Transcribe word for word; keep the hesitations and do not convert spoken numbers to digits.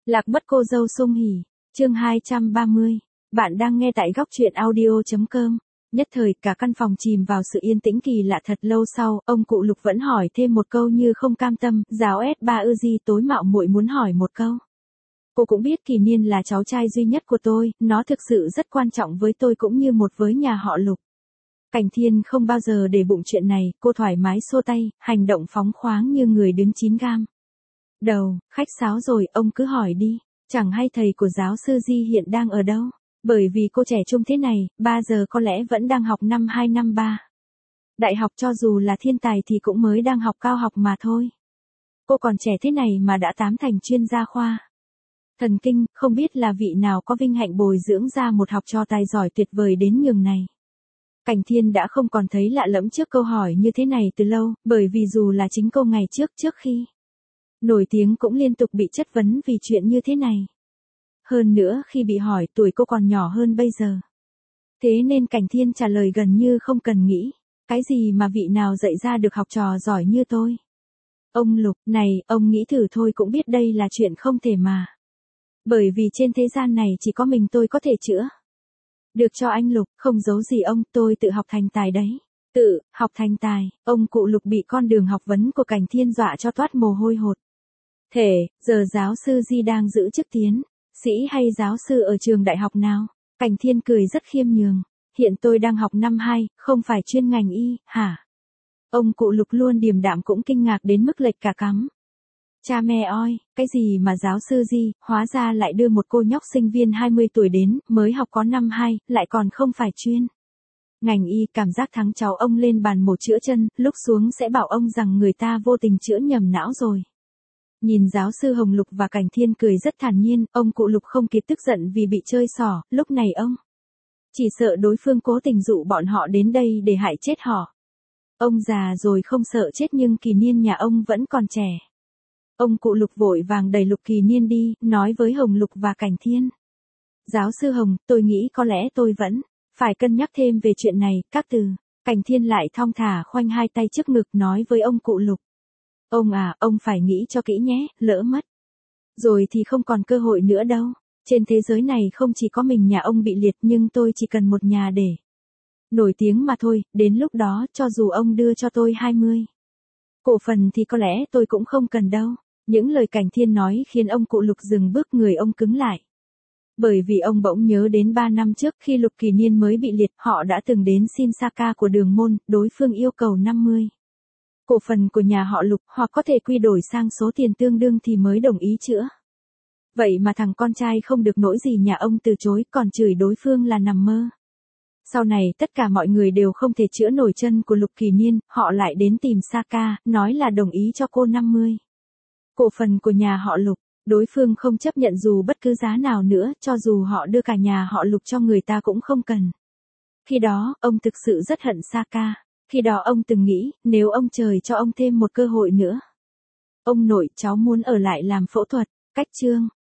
Lạc mất cô dâu Sung Hỉ, chương hai trăm ba mươi. Bạn đang nghe tại góc truyện audio chấm com. Nhất thời cả căn phòng chìm vào sự yên tĩnh kỳ lạ. Thật lâu sau, ông cụ Lục vẫn hỏi thêm một câu như không cam tâm, "Giáo ét ba ư gì, tối mạo muội muốn hỏi một câu. Cô cũng biết Kỳ Niên là cháu trai duy nhất của tôi, nó thực sự rất quan trọng với tôi cũng như một với nhà họ Lục." Cảnh Thiên không bao giờ để bụng chuyện này, cô thoải mái xô tay, hành động phóng khoáng như người đứng chín gam. Đầu, khách sáo rồi, ông cứ hỏi đi, chẳng hay thầy của giáo sư Di hiện đang ở đâu, bởi vì cô trẻ trung thế này, ba giờ có lẽ vẫn đang học năm hai năm ba. Đại học cho dù là thiên tài thì cũng mới đang học cao học mà thôi. Cô còn trẻ thế này mà đã tám thành chuyên gia khoa. Thần kinh, không biết là vị nào có vinh hạnh bồi dưỡng ra một học trò tài giỏi tuyệt vời đến nhường này. Cảnh Thiên đã không còn thấy lạ lẫm trước câu hỏi như thế này từ lâu, bởi vì dù là chính cô ngày trước trước khi nổi tiếng cũng liên tục bị chất vấn vì chuyện như thế này. Hơn nữa khi bị hỏi tuổi cô còn nhỏ hơn bây giờ. Thế nên Cảnh Thiên trả lời gần như không cần nghĩ. Cái gì mà vị nào dạy ra được học trò giỏi như tôi? Ông Lục, này, ông nghĩ thử thôi cũng biết đây là chuyện không thể mà. Bởi vì trên thế gian này chỉ có mình tôi có thể chữa được cho anh Lục, không giấu gì ông, tôi tự học thành tài đấy. Tự, học thành tài, ông cụ Lục bị con đường học vấn của Cảnh Thiên dọa cho toát mồ hôi hột. Thể, giờ giáo sư Di đang giữ chức tiến sĩ hay giáo sư ở trường đại học nào? Cảnh Thiên cười rất khiêm nhường. Hiện tôi đang học năm hai, không phải chuyên ngành y, hả? Ông cụ Lục luôn điềm đạm cũng kinh ngạc đến mức lệch cả cắm. Cha mẹ ơi, cái gì mà giáo sư Di, hóa ra lại đưa một cô nhóc sinh viên hai mươi tuổi đến, mới học có năm hai, lại còn không phải chuyên ngành y. Cảm giác thắng cháu ông lên bàn mổ chữa chân, lúc xuống sẽ bảo ông rằng người ta vô tình chữa nhầm não rồi. Nhìn giáo sư Hồng Lục và Cảnh Thiên cười rất thản nhiên, ông cụ Lục không kịp tức giận vì bị chơi xỏ, lúc này ông chỉ sợ đối phương cố tình dụ bọn họ đến đây để hại chết họ. Ông già rồi không sợ chết nhưng Kỳ Niên nhà ông vẫn còn trẻ. Ông cụ Lục vội vàng đẩy Lục Kỳ Niên đi, nói với Hồng Lục và Cảnh Thiên. Giáo sư Hồng, tôi nghĩ có lẽ tôi vẫn phải cân nhắc thêm về chuyện này, các từ. Cảnh Thiên lại thong thả khoanh hai tay trước ngực nói với ông cụ Lục. Ông à, ông phải nghĩ cho kỹ nhé, lỡ mất rồi thì không còn cơ hội nữa đâu. Trên thế giới này không chỉ có mình nhà ông bị liệt nhưng tôi chỉ cần một nhà để nổi tiếng mà thôi, đến lúc đó cho dù ông đưa cho tôi hai mươi cổ phần thì có lẽ tôi cũng không cần đâu. Những lời Cảnh Thiên nói khiến ông cụ Lục dừng bước, người ông cứng lại. Bởi vì ông bỗng nhớ đến ba năm trước khi Lục Kỳ Niên mới bị liệt, họ đã từng đến xin Saka của Đường Môn, đối phương yêu cầu năm mươi cổ phần của nhà họ Lục, hoặc có thể quy đổi sang số tiền tương đương thì mới đồng ý chữa. Vậy mà thằng con trai không được nỗi gì nhà ông từ chối, còn chửi đối phương là nằm mơ. Sau này tất cả mọi người đều không thể chữa nổi chân của Lục Kỳ Niên, họ lại đến tìm Saka, nói là đồng ý cho cô năm mươi cổ phần của nhà họ Lục. Đối phương không chấp nhận dù bất cứ giá nào nữa, cho dù họ đưa cả nhà họ Lục cho người ta cũng không cần. Khi đó, ông thực sự rất hận Saka. Khi đó ông từng nghĩ, nếu ông trời cho ông thêm một cơ hội nữa. Ông nội, cháu muốn ở lại làm phẫu thuật. Cách chương